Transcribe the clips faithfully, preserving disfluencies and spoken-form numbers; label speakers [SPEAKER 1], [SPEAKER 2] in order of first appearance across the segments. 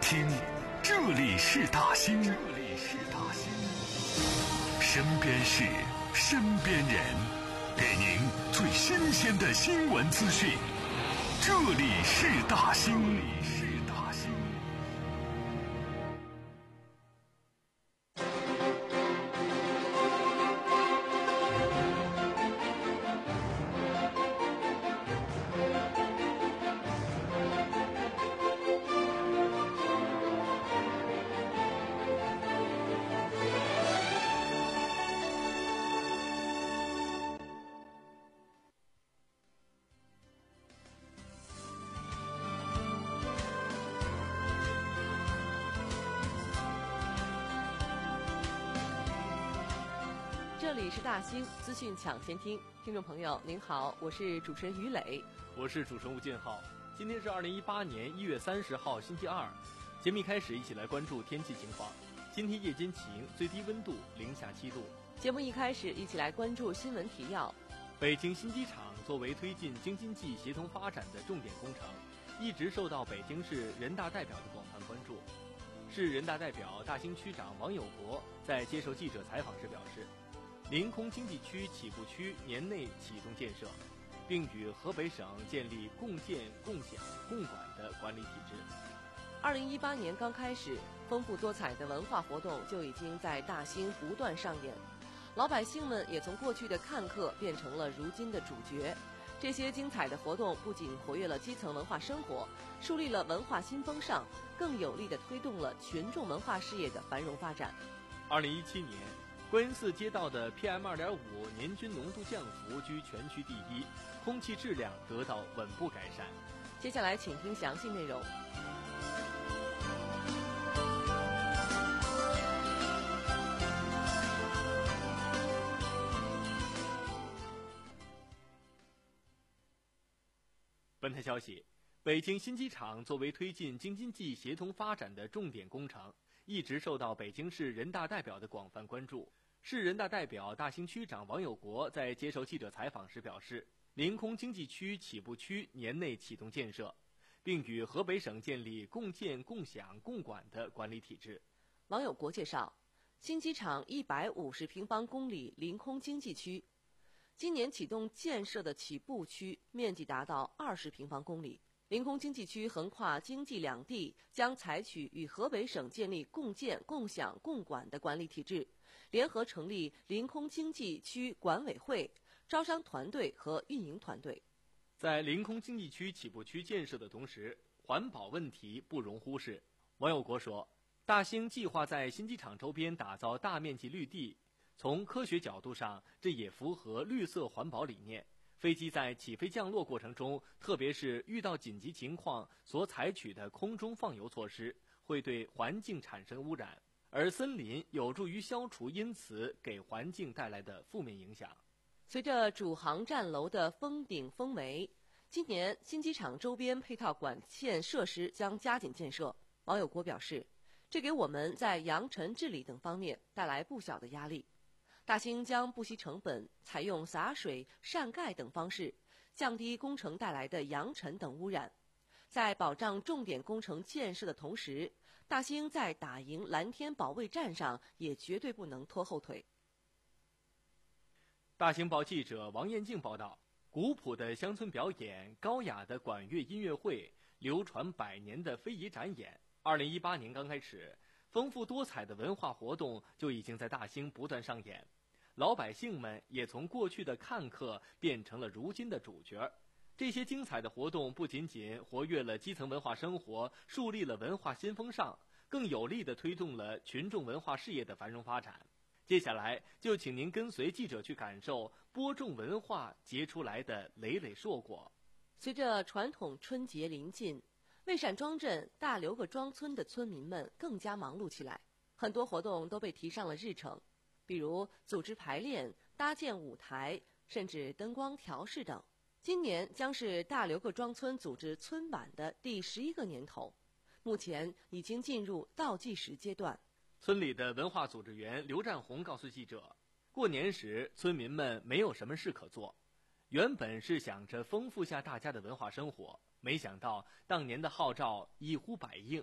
[SPEAKER 1] 听，这里是大兴，这里是大兴，身边事，身边人，给您最新鲜的新闻资讯。这里是大兴，这里是大兴。
[SPEAKER 2] 这里是大兴资讯抢先听，听众朋友您好，我是主持人于磊，
[SPEAKER 3] 我是主持人吴建浩。今天是二零一八年一月三十号星期二，节目一开始一起来关注天气情况。今天夜间晴，最低温度零下七度。
[SPEAKER 2] 节目一开始一起来关注新闻提要。
[SPEAKER 3] 北京新机场作为推进京津冀协同发展的重点工程，一直受到北京市人大代表的广泛关注。市人大代表大兴区长王友国在接受记者采访时表示，临空经济区起步区年内启动建设，并与河北省建立共建、共享、共管的管理体制。
[SPEAKER 2] 二零一八年刚开始，丰富多彩的文化活动就已经在大兴不断上演，老百姓们也从过去的看客变成了如今的主角。这些精彩的活动不仅活跃了基层文化生活，树立了文化新风尚，更有力地推动了群众文化事业的繁荣发展。
[SPEAKER 3] 二零一七年，观音寺街道的 P M 二点五 年均浓度降幅居全区第一，空气质量得到稳步改善。
[SPEAKER 2] 接下来请听详细内容。
[SPEAKER 3] 本台消息，北京新机场作为推进京津冀协同发展的重点工程，一直受到北京市人大代表的广泛关注。市人大代表大兴区长王友国在接受记者采访时表示，临空经济区起步区年内启动建设，并与河北省建立共建、共享、共管的管理体制。
[SPEAKER 2] 王友国介绍，新机场一百五十平方公里临空经济区，今年启动建设的起步区面积达到二十平方公里。临空经济区横跨京冀两地，将采取与河北省建立共建、共享、共管的管理体制，联合成立临空经济区管委会，招商团队和运营团队。
[SPEAKER 3] 在临空经济区起步区建设的同时，环保问题不容忽视。王友国说，大兴计划在新机场周边打造大面积绿地，从科学角度上，这也符合绿色环保理念。飞机在起飞降落过程中，特别是遇到紧急情况所采取的空中放油措施，会对环境产生污染，而森林有助于消除因此给环境带来的负面影响。
[SPEAKER 2] 随着主航站楼的封顶封围，今年新机场周边配套管线设施将加紧建设。王友国表示，这给我们在扬尘治理等方面带来不小的压力。大兴将不惜成本，采用洒水、扇盖等方式，降低工程带来的扬尘等污染。在保障重点工程建设的同时，大兴在打赢蓝天保卫战上也绝对不能拖后腿。
[SPEAKER 3] 大兴报记者王艳静报道，古朴的乡村表演、高雅的管乐音乐会、流传百年的非遗展演，二零一八年刚开始，丰富多彩的文化活动就已经在大兴不断上演，老百姓们也从过去的看客变成了如今的主角。这些精彩的活动不仅仅活跃了基层文化生活，树立了文化新风尚，更有力地推动了群众文化事业的繁荣发展。接下来就请您跟随记者去感受播种文化结出来的累累硕果。
[SPEAKER 2] 随着传统春节临近，魏善庄镇大刘个庄村的村民们更加忙碌起来，很多活动都被提上了日程，比如组织排练、搭建舞台，甚至灯光调试等。今年将是大刘个庄村组织村晚的第十一个年头，目前已经进入倒计时阶段。
[SPEAKER 3] 村里的文化组织员刘占红告诉记者，过年时村民们没有什么事可做，原本是想着丰富下大家的文化生活，没想到当年的号召一呼百应，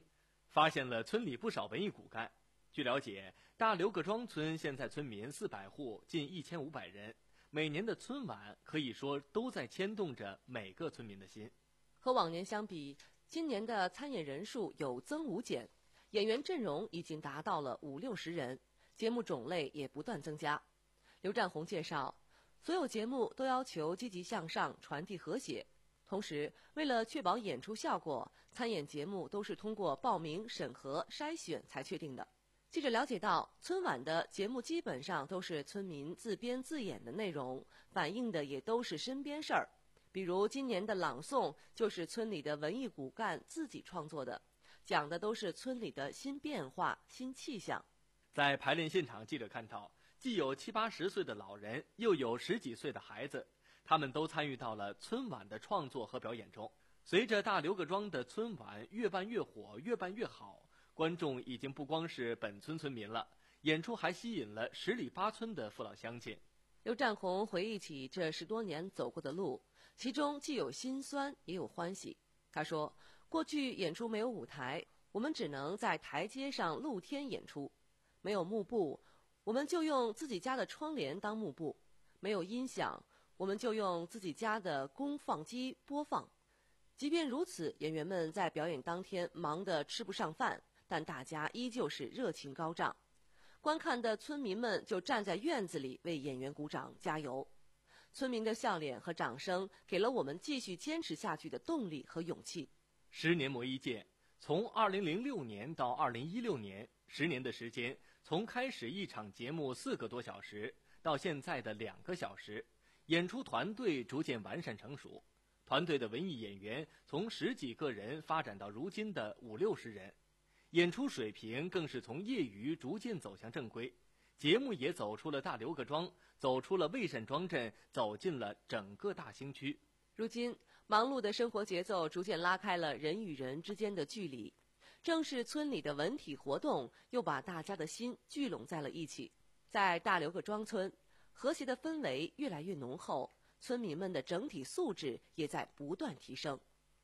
[SPEAKER 3] 发现了村里不少文艺骨干。据了解，大刘各庄村现在村民四百户，近一千五百人，每年的春晚可以说都在牵动着每个村民的心。
[SPEAKER 2] 和往年相比，今年的参演人数有增无减，演员阵容已经达到了五六十人，节目种类也不断增加。刘占宏介绍，所有节目都要求积极向上，传递和谐。同时，为了确保演出效果，参演节目都是通过报名、审核、筛选才确定的。记者了解到，春晚的节目基本上都是村民自编自演的内容，反映的也都是身边事儿。比如今年的朗诵就是村里的文艺骨干自己创作的，讲的都是村里的新变化、新气象。
[SPEAKER 3] 在排练现场，记者看到，既有七八十岁的老人，又有十几岁的孩子，他们都参与到了春晚的创作和表演中。随着大刘各庄的春晚越办越火，越办越好，观众已经不光是本村村民了，演出还吸引了十里八村的父老乡亲。
[SPEAKER 2] 刘占宏回忆起这十多年走过的路，其中既有辛酸，也有欢喜。他说，过去演出没有舞台，我们只能在台阶上露天演出，没有幕布，我们就用自己家的窗帘当幕布，没有音响，我们就用自己家的功放机播放。即便如此，演员们在表演当天忙得吃不上饭，但大家依旧是热情高涨。观看的村民们就站在院子里为演员鼓掌加油。村民的笑脸和掌声给了我们继续坚持下去的动力和勇气。
[SPEAKER 3] 十年磨一剑，从二零零六年到二零一六年，十年的时间，从开始一场节目四个多小时到现在的两个小时，演出团队逐渐完善成熟。团队的文艺演员从十几个人发展到如今的五六十人，演出水平更是从业余逐渐走向正规。节目也走出了大刘各庄，走出了魏善庄镇，走进了整个大兴区。
[SPEAKER 2] 如今，忙碌的生活节奏逐渐拉开了人与人之间的距离，正是村里的文体活动又把大家的心聚拢在了一起。在大刘各庄村，和谐的氛围越来越浓厚，村民们的整体素质也在不断提升。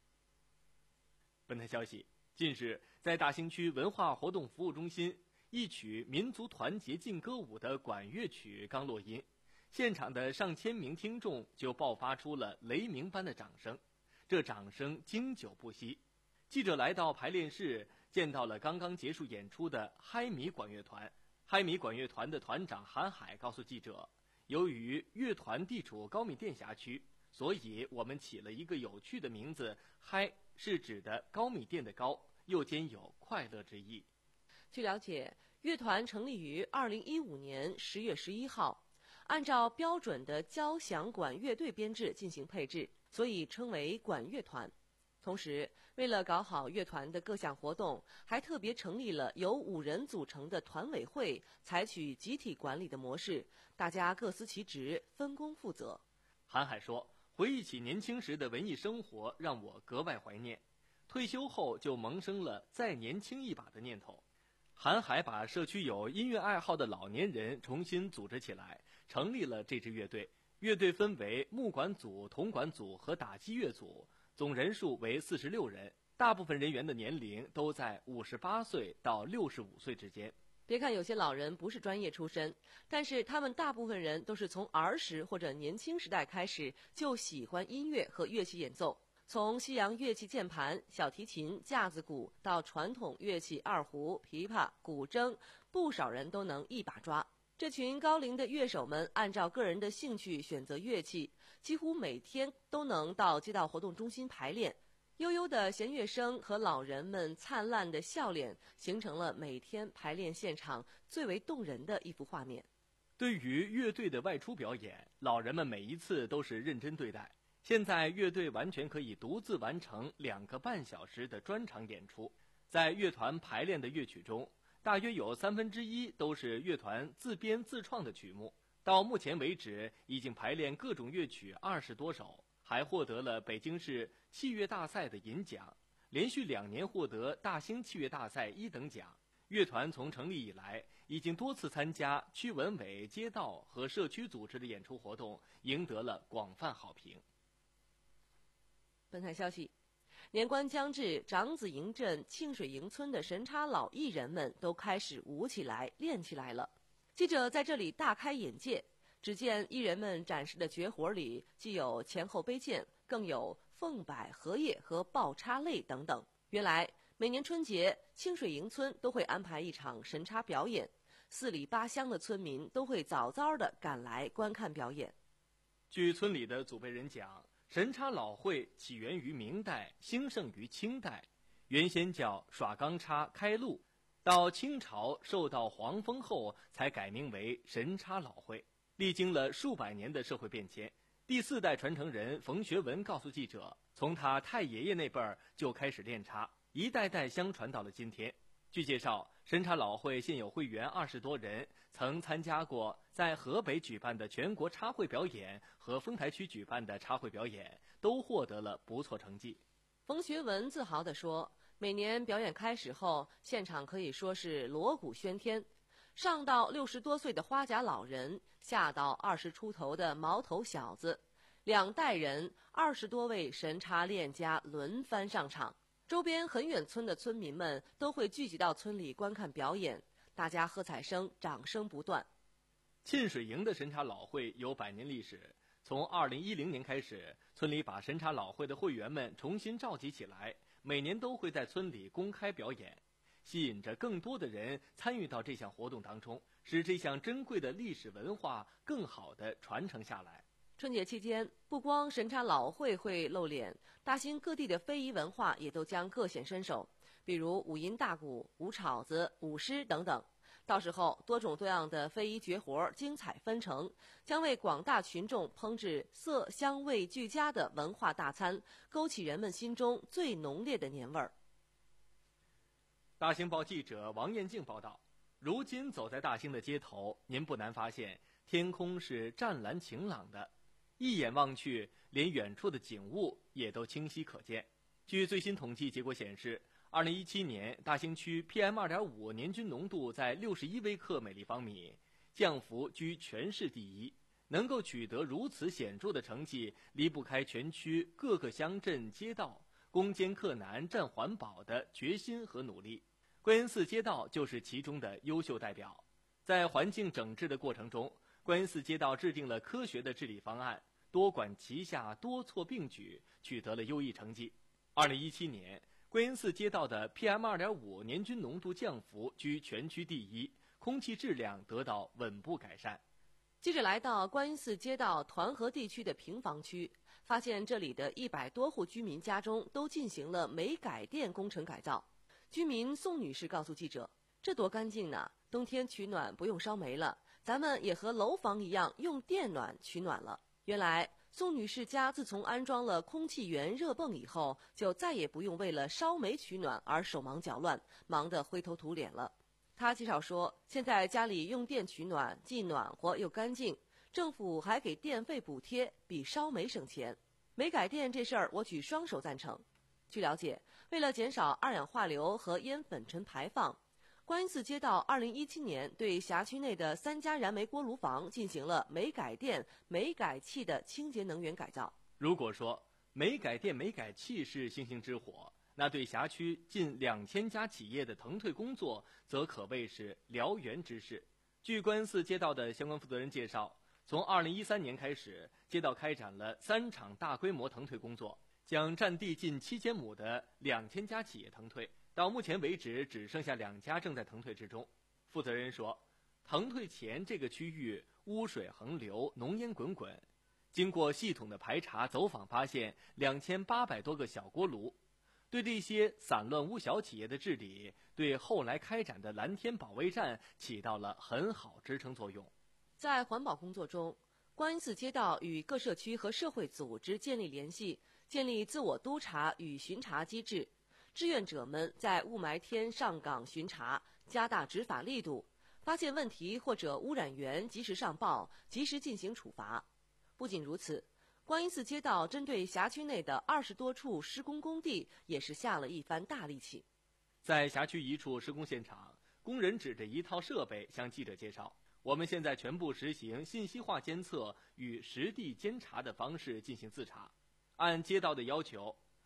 [SPEAKER 3] 本台消息，近日在大兴区文化活动服务中心，一曲民族团结劲歌舞的管乐曲刚落音，现场的上千名听众就爆发出了雷鸣般的掌声，这掌声经久不息。记者来到排练室，见到了刚刚结束演出的嗨米管乐团。嗨米管乐团的团长韩海告诉记者，由于乐团地处高密电辖区，所以我们起了一个有趣的名字，嗨是指的高密电的高，又兼有快乐之意。
[SPEAKER 2] 据了解，乐团成立于二零一五年十月十一号，按照标准的交响管乐队编制进行配置，所以称为管乐团。同时，为了搞好乐团的各项活动，还特别成立了由五人组成的团委会，采取集体管理的模式，大家各司其职，分工负责。
[SPEAKER 3] 韩海说，回忆起年轻时的文艺生活，让我格外怀念。退休后就萌生了再年轻一把的念头。韩海把社区有音乐爱好的老年人重新组织起来，成立了这支乐队。乐队分为木管组、铜管组和打击乐组，总人数为四十六人，大部分人员的年龄都在五十八岁到六十五岁之间。
[SPEAKER 2] 别看有些老人不是专业出身，但是他们大部分人都是从儿时或者年轻时代开始就喜欢音乐和乐器演奏。从西洋乐器键盘、小提琴、架子鼓到传统乐器二胡、琵琶、古筝，不少人都能一把抓。这群高龄的乐手们按照个人的兴趣选择乐器，几乎每天都能到街道活动中心排练。悠悠的弦乐声和老人们灿烂的笑脸，形成了每天排练现场最为动人的一幅画面。
[SPEAKER 3] 对于乐队的外出表演，老人们每一次都是认真对待。现在乐队完全可以独自完成两个半小时的专场演出。在乐团排练的乐曲中，大约有三分之一都是乐团自编自创的曲目。到目前为止，已经排练各种乐曲二十多首，还获得了北京市器乐大赛的银奖，连续两年获得大兴器乐大赛一等奖。乐团从成立以来，已经多次参加区文委、街道和社区组织的演出活动，赢得了广泛好评。
[SPEAKER 2] 本台消息， 年关将至，长子营镇庆水营村的神插老艺人们都开始舞起来、练起来了。记者在这里大开眼界，只见艺人们展示的绝活里，既有前后背剑，更有凤摆、荷叶和抱插类等等。原来每年春节，庆水营村都会安排一场神插表演，四里八乡的村民都会早早地赶来观看表演。
[SPEAKER 3] 据村里的祖辈人讲，神插老会起源于明代，兴盛于清代，原先叫耍钢插开路，到清朝受到皇封后才改名为神插老会。历经了数百年的社会变迁，第四代传承人冯学文告诉记者，从他太爷爷那辈儿就开始练插，一代代相传到了今天。据介绍，神插老会现有会员二十多人，曾参加过在河北举办的全国插会表演和丰台区举办的插会表演，都获得了不错成绩。
[SPEAKER 2] 冯学文自豪地说，每年表演开始后，现场可以说是锣鼓喧天，上到六十多岁的花甲老人，下到二十出头的毛头小子，两代人二十多位神插练家轮番上场。周边很远村的村民们都会聚集到村里观看表演，大家喝彩声、掌声不断。
[SPEAKER 3] 沁水营的神插老会有百年历史，从二零一零年开始，村里把神插老会的会员们重新召集起来，每年都会在村里公开表演，吸引着更多的人参与到这项活动当中，使这项珍贵的历史文化更好地传承下来。
[SPEAKER 2] 春节期间，不光神插老会会露脸，大兴各地的非遗文化也都将各显身手，比如五音大鼓、舞晁子、舞狮等等。到时候，多种多样的非遗绝活精彩纷呈，将为广大群众烹制色香味俱佳的文化大餐，勾起人们心中最浓烈的年味儿。
[SPEAKER 3] 大兴报记者王艳静报道，如今走在大兴的街头，您不难发现天空是湛蓝晴朗的，一眼望去，连远处的景物也都清晰可见。据最新统计结果显示，二零一七年大兴区 P M 二点五 年均浓度在六十一微克每立方米，降幅居全市第一。能够取得如此显著的成绩，离不开全区各个乡镇街道攻坚克难、战环保的决心和努力。观音寺街道就是其中的优秀代表。在环境整治的过程中，观音寺街道制定了科学的治理方案，多管齐下、多措并举，取得了优异成绩。二零一七年，观音寺街道的 P M 二点五 年均浓度降幅居全区第一，空气质量得到稳步改善。
[SPEAKER 2] 记者来到观音寺街道团河地区的平房区，发现这里的一百多户居民家中都进行了煤改电工程改造。居民宋女士告诉记者，这多干净呢，冬天取暖不用烧煤了，咱们也和楼房一样用电暖取暖了。原来宋女士家自从安装了空气源热泵以后，就再也不用为了烧煤取暖而手忙脚乱，忙得灰头土脸了。她介绍说，现在家里用电取暖既暖和又干净，政府还给电费补贴，比烧煤省钱。煤改电这事儿我举双手赞成。据了解，为了减少二氧化硫和烟粉尘排放，观音寺街道二零一七年对辖区内的三家燃煤锅炉房进行了煤改电、煤改气的清洁能源改造。
[SPEAKER 3] 如果说煤改电、煤改气是星星之火，那对辖区近两千家企业的腾退工作则可谓是燎原之势。据观音寺街道的相关负责人介绍，从二零一三年开始，街道开展了三场大规模腾退工作，将占地近七千亩的两千家企业腾退。到目前为止，只剩下两家正在腾退之中。负责人说，腾退前这个区域污水横流，浓烟滚滚。经过系统的排查走访，发现两千八百多个小锅炉。对这些散乱无小企业的治理，对后来开展的蓝天保卫战起到了很好支撑作用。
[SPEAKER 2] 在环保工作中，观音寺街道与各社区和社会组织建立联系，建立自我督查与巡查机制。志愿者们在雾霾天上岗巡查，加大执法力度，发现问题或者污染源及时上报，及时进行处罚。不仅如此，观音寺街道针对辖区内的二十多处施工工地也是下了一番大力气。
[SPEAKER 3] 在辖区一处施工现场，工人指着一套设备向记者介绍，我们现在全部实行信息化监测与实地监察的方式进行自查。按街道的要求，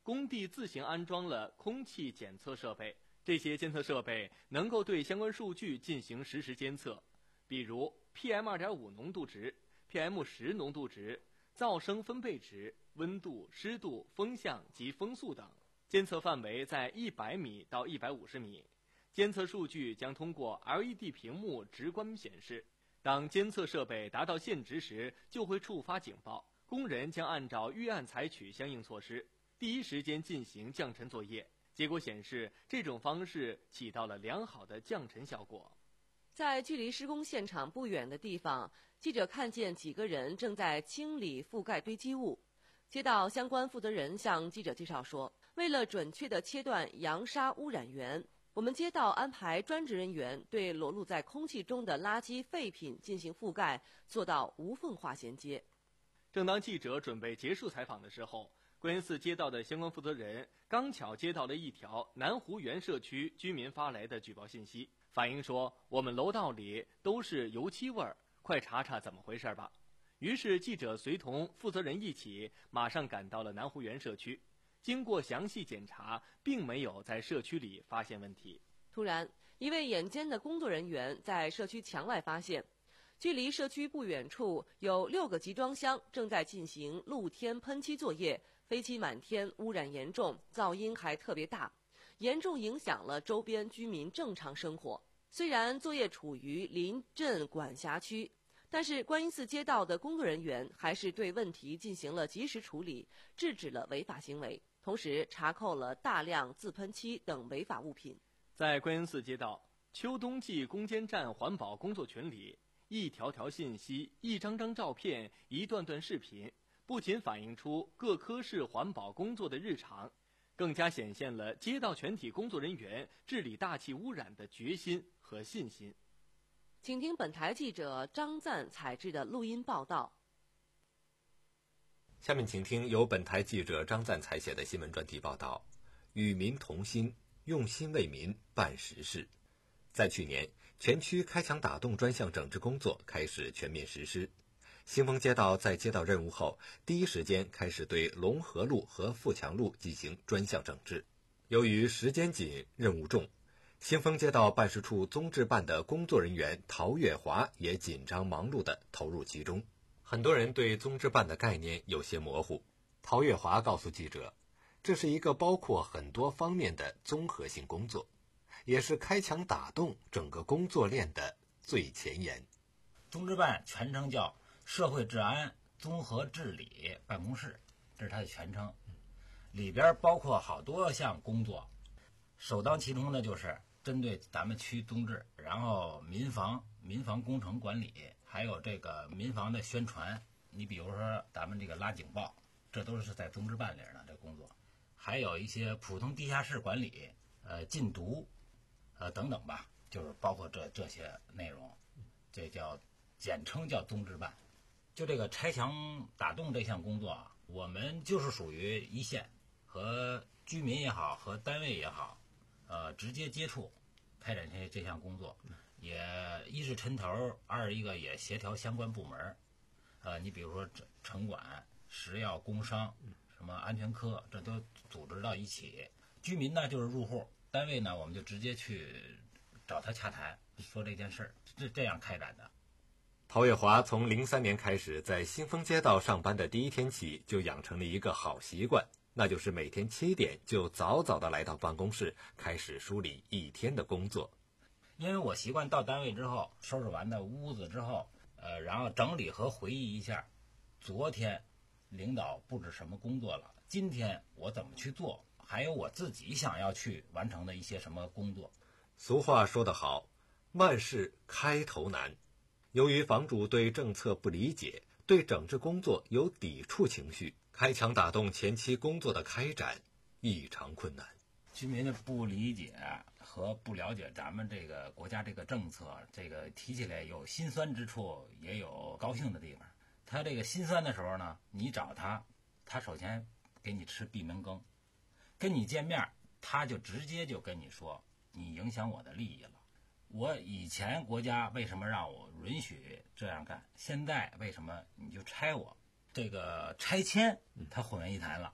[SPEAKER 3] 工地自行安装了空气检测设备，这些监测设备能够对相关数据进行实时监测，比如 P M 二点五 浓度值、P M 十 浓度值、噪声分贝值、温度、湿度、风向及风速等。监测范围在一百米到一百五十米。监测数据将通过 L E D 屏幕直观显示，当监测设备达到限值时，就会触发警报，工人将按照预案采取相应措施，第一时间进行降尘作业。结果显示，这种方式起到了良好的降尘效果。
[SPEAKER 2] 在距离施工现场不远的地方，记者看见几个人正在清理覆盖堆积物。街道相关负责人向记者介绍说，为了准确地切断扬沙污染源，我们街道安排专职人员对裸露在空气中的垃圾废品进行覆盖，做到无缝化衔接。
[SPEAKER 3] 正当记者准备结束采访的时候，观音寺街道的相关负责人刚巧接到了一条南湖园社区居民发来的举报信息，反映说我们楼道里都是油漆味儿，快查查怎么回事吧。于是记者随同负责人一起马上赶到了南湖园社区，经过详细检查，并没有在社区里发现问题。
[SPEAKER 2] 突然，一位眼尖的工作人员在社区墙外发现，距离社区不远处有六个集装箱正在进行露天喷漆作业，飞机满天，污染严重，噪音还特别大，严重影响了周边居民正常生活。虽然作业处于临镇管辖区，但是观音寺街道的工作人员还是对问题进行了及时处理，制止了违法行为，同时查扣了大量自喷漆等违法物品。
[SPEAKER 3] 在观音寺街道秋冬季攻坚战环保工作群里，一条条信息、一张张照片、一段段视频，不仅反映出各科室环保工作的日常，更加显现了街道全体工作人员治理大气污染的决心和信心。
[SPEAKER 2] 请听本台记者张赞采制的录音报道。
[SPEAKER 4] 下面请听由本台记者张赞采写的新闻专题报道：与民同心，用心为民办实事。在去年，全区开墙打洞专项整治工作开始全面实施。新丰街道在接到任务后，第一时间开始对龙河路和富强路进行专项整治。由于时间紧、任务重，新丰街道办事处综治办的工作人员陶月华也紧张忙碌地投入其中。很多人对综治办的概念有些模糊，陶月华告诉记者，这是一个包括很多方面的综合性工作，也是开墙打洞整个工作链的最前沿。
[SPEAKER 5] 综治办全称叫社会治安综合治理办公室，这是它的全称，里边包括好多项工作，首当其冲的就是针对咱们区综治，然后民防、民防工程管理，还有这个民防的宣传。你比如说咱们这个拉警报，这都是在综治办里的这工作。还有一些普通地下室管理、呃禁毒，呃等等吧，就是包括这这些内容，这叫简称叫综治办。就这个拆墙打洞这项工作啊，我们就是属于一线，和居民也好，和单位也好。呃，直接接触，开展这这项工作，也一是抻头，二一个也协调相关部门。呃，你比如说城管、食药、工商、什么安全科，这都组织到一起。居民呢就是入户，单位呢我们就直接去找他洽谈，说这件事儿，这这样开展的。
[SPEAKER 4] 陶月华从零三年开始在新丰街道上班的第一天起，就养成了一个好习惯。那就是每天七点就早早的来到办公室，开始梳理一天的工作。
[SPEAKER 5] 因为我习惯到单位之后，收拾完的屋子之后，呃，然后整理和回忆一下，昨天领导布置什么工作了，今天我怎么去做，还有我自己想要去完成的一些什么工作。
[SPEAKER 4] 俗话说得好，万事开头难。由于房主对政策不理解，对整治工作有抵触情绪，开墙打洞前期工作的开展异常困难。
[SPEAKER 5] 居民的不理解和不了解咱们这个国家这个政策，这个提起来有心酸之处，也有高兴的地方。他这个心酸的时候呢，你找他，他首先给你吃闭门羹，跟你见面，他就直接就跟你说，你影响我的利益了。我以前国家为什么让我允许这样干，现在为什么你就拆我？这个拆迁它混为一谈了，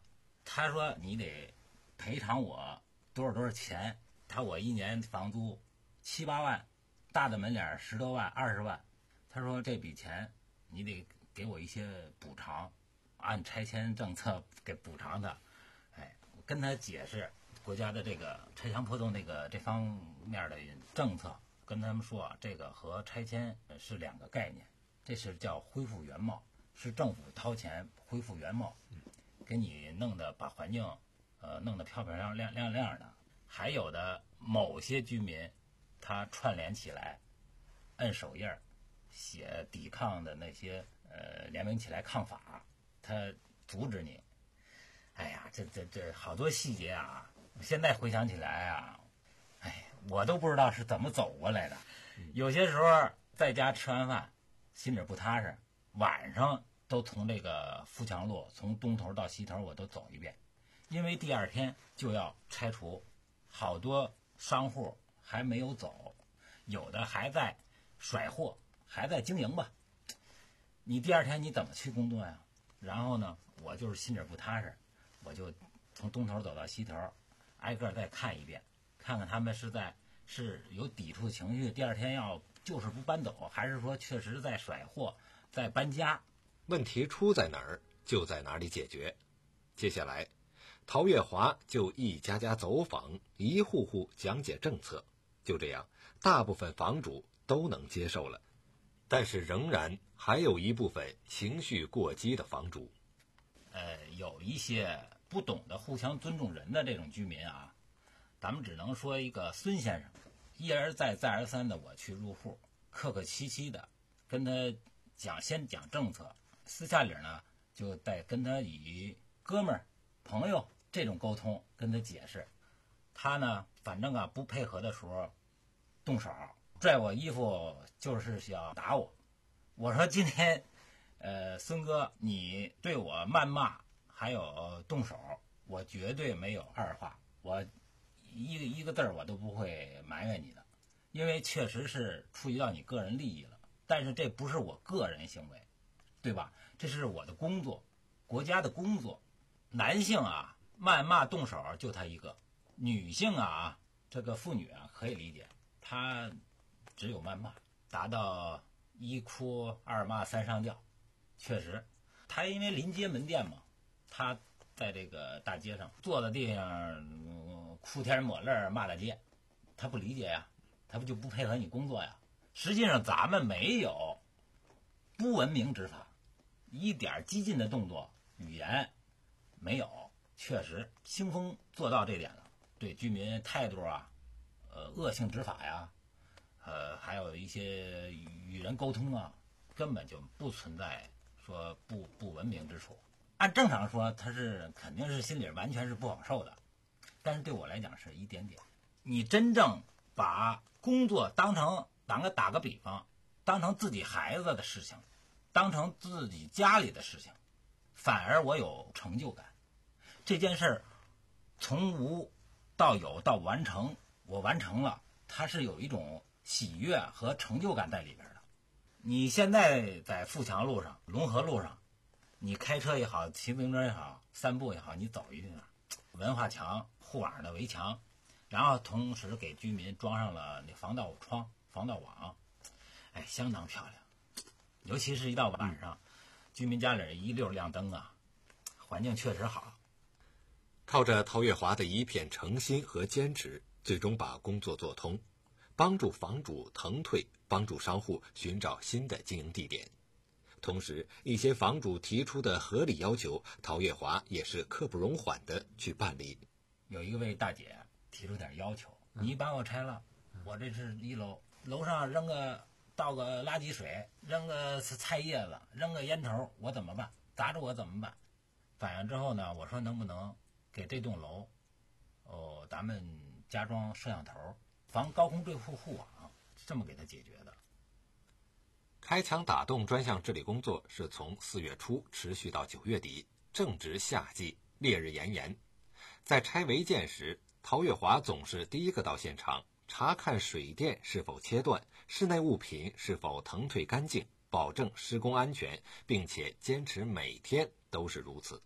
[SPEAKER 5] 他说你得赔偿我多少多少钱，他我一年房租七八万，大的门脸十多万二十万，他说这笔钱你得给我一些补偿，按拆迁政策给补偿他。哎，我跟他解释国家的这个拆墙破洞那个这方面的政策，跟他们说啊，这个和拆迁是两个概念，这是叫恢复原貌，是政府掏钱恢复原貌，给你弄得把环境呃弄得漂漂亮亮亮亮的。还有的某些居民他串联起来摁手印儿写抵抗的那些呃联名起来抗法，他阻止你。哎呀，这这这好多细节啊，现在回想起来啊，哎，我都不知道是怎么走过来的。有些时候在家吃完饭心里不踏实，晚上都从这个富强路从东头到西头我都走一遍，因为第二天就要拆除，好多商户还没有走，有的还在甩货，还在经营吧。你第二天你怎么去工作呀？然后呢，我就是心里不踏实，我就从东头走到西头，挨个再看一遍，看看他们是在是有抵触情绪，第二天要就是不搬走，还是说确实在甩货，在搬家。
[SPEAKER 4] 问题出在哪儿，就在哪里解决。接下来，陶月华就一家家走访，一户户讲解政策。就这样，大部分房主都能接受了。但是仍然还有一部分情绪过激的房主。
[SPEAKER 5] 呃，有一些不懂得互相尊重人的这种居民啊，咱们只能说一个孙先生，一而再再而三的我去入户，客客气气的跟他讲，先讲政策，私下里呢就得跟他以哥们儿朋友这种沟通跟他解释。他呢反正啊不配合的时候动手拽我衣服，就是想打我。我说今天呃孙哥你对我谩骂还有动手，我绝对没有二话，我一个一个字儿我都不会埋怨你的，因为确实是触及到你个人利益了，但是这不是我个人行为，对吧？这是我的工作，国家的工作。男性啊谩骂动手就他一个，女性啊这个妇女啊可以理解，她只有谩骂，达到一哭二骂三上吊。确实她因为临街门店嘛，她在这个大街上坐在地上、嗯、哭天抹泪骂大街，她不理解呀，她不就不配合你工作呀？实际上咱们没有不文明执法，一点激进的动作语言没有，确实兴丰做到这点了，对居民态度啊呃恶性执法呀，呃还有一些与人沟通啊，根本就不存在说不不文明之处。按正常说他是肯定是心里完全是不好受的，但是对我来讲是一点点。你真正把工作当成打个打个比方，当成自己孩子的事情，当成自己家里的事情，反而我有成就感。这件事儿从无到有到完成，我完成了，它是有一种喜悦和成就感在里边的。你现在在富强路上、龙河路上，你开车也好，骑自行车也好，散步也好，你走一下，文化墙、护网的围墙，然后同时给居民装上了那防盗窗、防盗网，哎，相当漂亮。尤其是一到晚上，居民家里一溜亮灯啊，环境确实好。
[SPEAKER 4] 靠着陶月华的一片诚心和坚持，最终把工作做通，帮助房主腾退，帮助商户寻找新的经营地点。同时，一些房主提出的合理要求，陶月华也是刻不容缓的去办理。
[SPEAKER 5] 有一位大姐提出点要求，你把我拆了，我这是一楼，楼上扔个倒个垃圾水，扔个菜叶子，扔个烟头，我怎么办？砸着我怎么办？反映之后呢，我说能不能给这栋楼哦咱们加装摄像头，防高空坠护护网，这么给他解决的。
[SPEAKER 4] 开墙打洞专项治理工作是从四月初持续到九月底，正值夏季，烈日炎炎。在拆违建时，陶月华总是第一个到现场，查看水电是否切断，室内物品是否腾退干净，保证施工安全，并且坚持每天都是如此。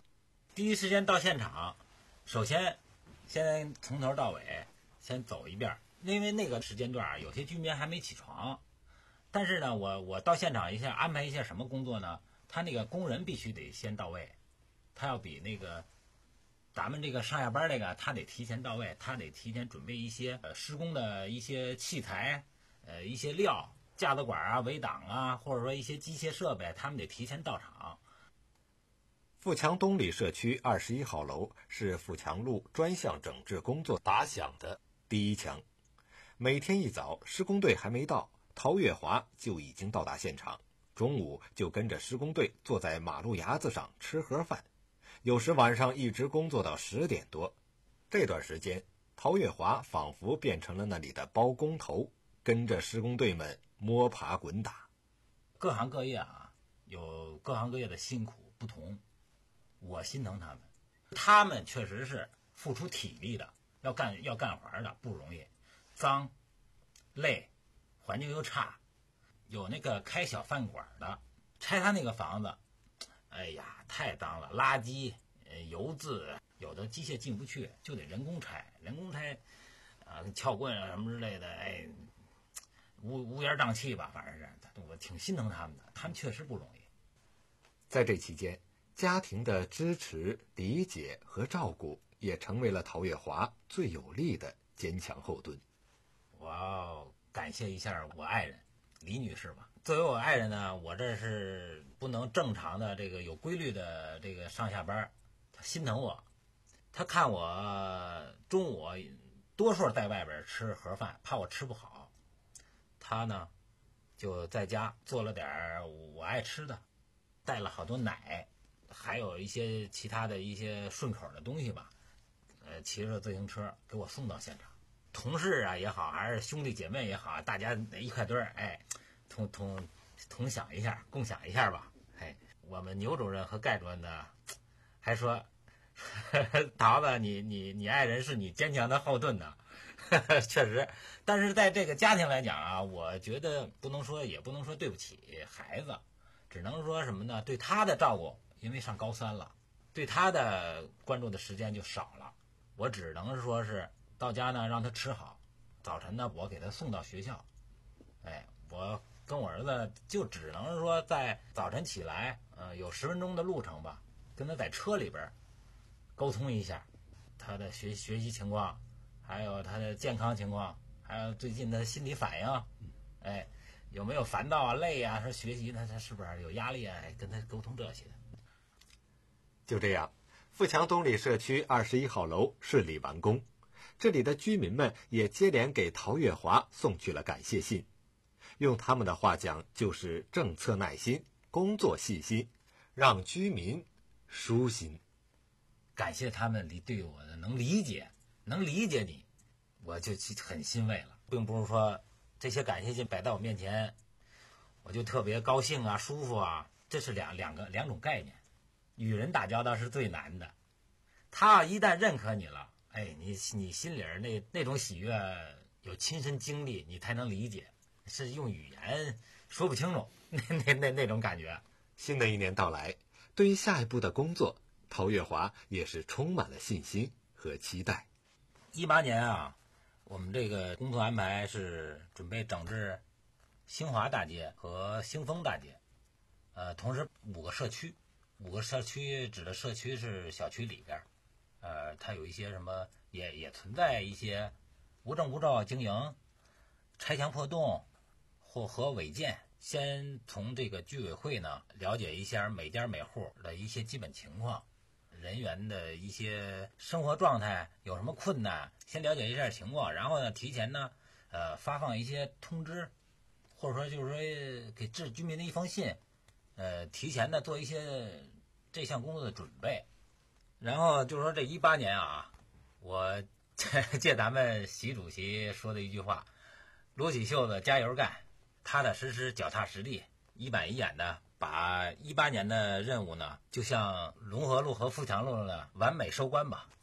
[SPEAKER 5] 第一时间到现场，首先先从头到尾先走一遍，因为那个时间段有些居民还没起床。但是呢，我我到现场一下安排一下什么工作呢？他那个工人必须得先到位，他要比那个咱们这个上下班这个他得提前到位，他得提前准备一些呃施工的一些器材，呃一些料，架子管啊、围挡啊，或者说一些机械设备，他们得提前到场。
[SPEAKER 4] 富强东里社区二十一号楼是富强路专项整治工作打响的第一枪。每天一早，施工队还没到，陶月华就已经到达现场。中午就跟着施工队坐在马路牙子上吃盒饭，有时晚上一直工作到十点多。这段时间，陶月华仿佛变成了那里的包工头，跟着施工队们摸爬滚打。
[SPEAKER 5] 各行各业啊，有各行各业的辛苦不同，我心疼他们，他们确实是付出体力的，要干要干活的，不容易，脏、累，环境又差。有那个开小饭馆的，拆他那个房子，哎呀，太脏了，垃圾、呃、油渍，有的机械进不去，就得人工拆，人工拆，啊，撬棍啊什么之类的，哎，乌乌烟瘴气吧，反正是，我挺心疼他们的，他们确实不容易。
[SPEAKER 4] 在这期间，家庭的支持、理解和照顾也成为了陶月华最有力的坚强后盾。
[SPEAKER 5] 我要感谢一下我爱人李女士吧。作为我爱人呢，我这是不能正常的这个有规律的这个上下班，她心疼我，她看我中午多数在外边吃盒饭，怕我吃不好，她呢就在家做了点我爱吃的，带了好多奶，还有一些其他的一些顺口的东西吧，呃，骑着自行车给我送到现场。同事啊也好，还是兄弟姐妹也好，大家一块堆儿，哎，同同同享一下，共享一下吧。哎，我们牛主任和盖主任呢，还说，桃子，你你你爱人是你坚强的后盾呢，确实。但是在这个家庭来讲啊，我觉得不能说，也不能说对不起孩子，只能说什么呢？对他的照顾，因为上高三了，对他的关注的时间就少了。我只能说是。到家呢，让他吃好，早晨呢，我给他送到学校。哎，我跟我儿子就只能说在早晨起来，呃，有十分钟的路程吧，跟他在车里边沟通一下他的学学习情况，还有他的健康情况，还有最近的心理反应，哎，有没有烦躁啊、累啊？说学习他他是不是有压力啊？哎，跟他沟通这些。
[SPEAKER 4] 就这样，富强东里社区二十一号楼顺利完工。这里的居民们也接连给陶月华送去了感谢信，用他们的话讲，就是政策耐心，工作细心，让居民舒心。
[SPEAKER 5] 感谢他们理对我的能理解，能理解你，我就很欣慰了，并不是说这些感谢信摆在我面前，我就特别高兴啊、舒服啊，这是两两个两种概念。与人打交道是最难的，他一旦认可你了。哎，你你心里那那种喜悦，有亲身经历，你才能理解，是用语言说不清楚，那那那那种感觉。
[SPEAKER 4] 新的一年到来，对于下一步的工作，陶月华也是充满了信心和期待。
[SPEAKER 5] 一八年啊，我们这个工作安排是准备整治兴华大街和兴丰大街，呃，同时五个社区，五个社区指的社区是小区里边。呃，它有一些什么，也也存在一些无证无照经营、拆墙破洞或和违建。先从这个居委会呢了解一下每家每户的一些基本情况，人员的一些生活状态有什么困难，先了解一下情况，然后呢提前呢呃发放一些通知，或者说就是说给致居民的一封信，呃提前呢做一些这项工作的准备。然后就是说这一八年啊，我借咱们习主席说的一句话，撸起袖子加油干，踏踏实实脚踏实地，一板一眼的把一八年的任务呢，就像龙河路和富强路呢完美收官吧。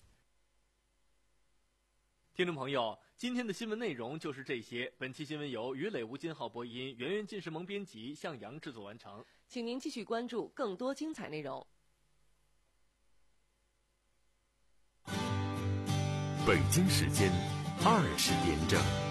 [SPEAKER 3] 听众朋友，今天的新闻内容就是这些。本期新闻由于磊吴金浩播音，圆圆近视萌编辑，向阳制作完成。
[SPEAKER 2] 请您继续关注更多精彩内容。
[SPEAKER 1] 北京时间二十点整。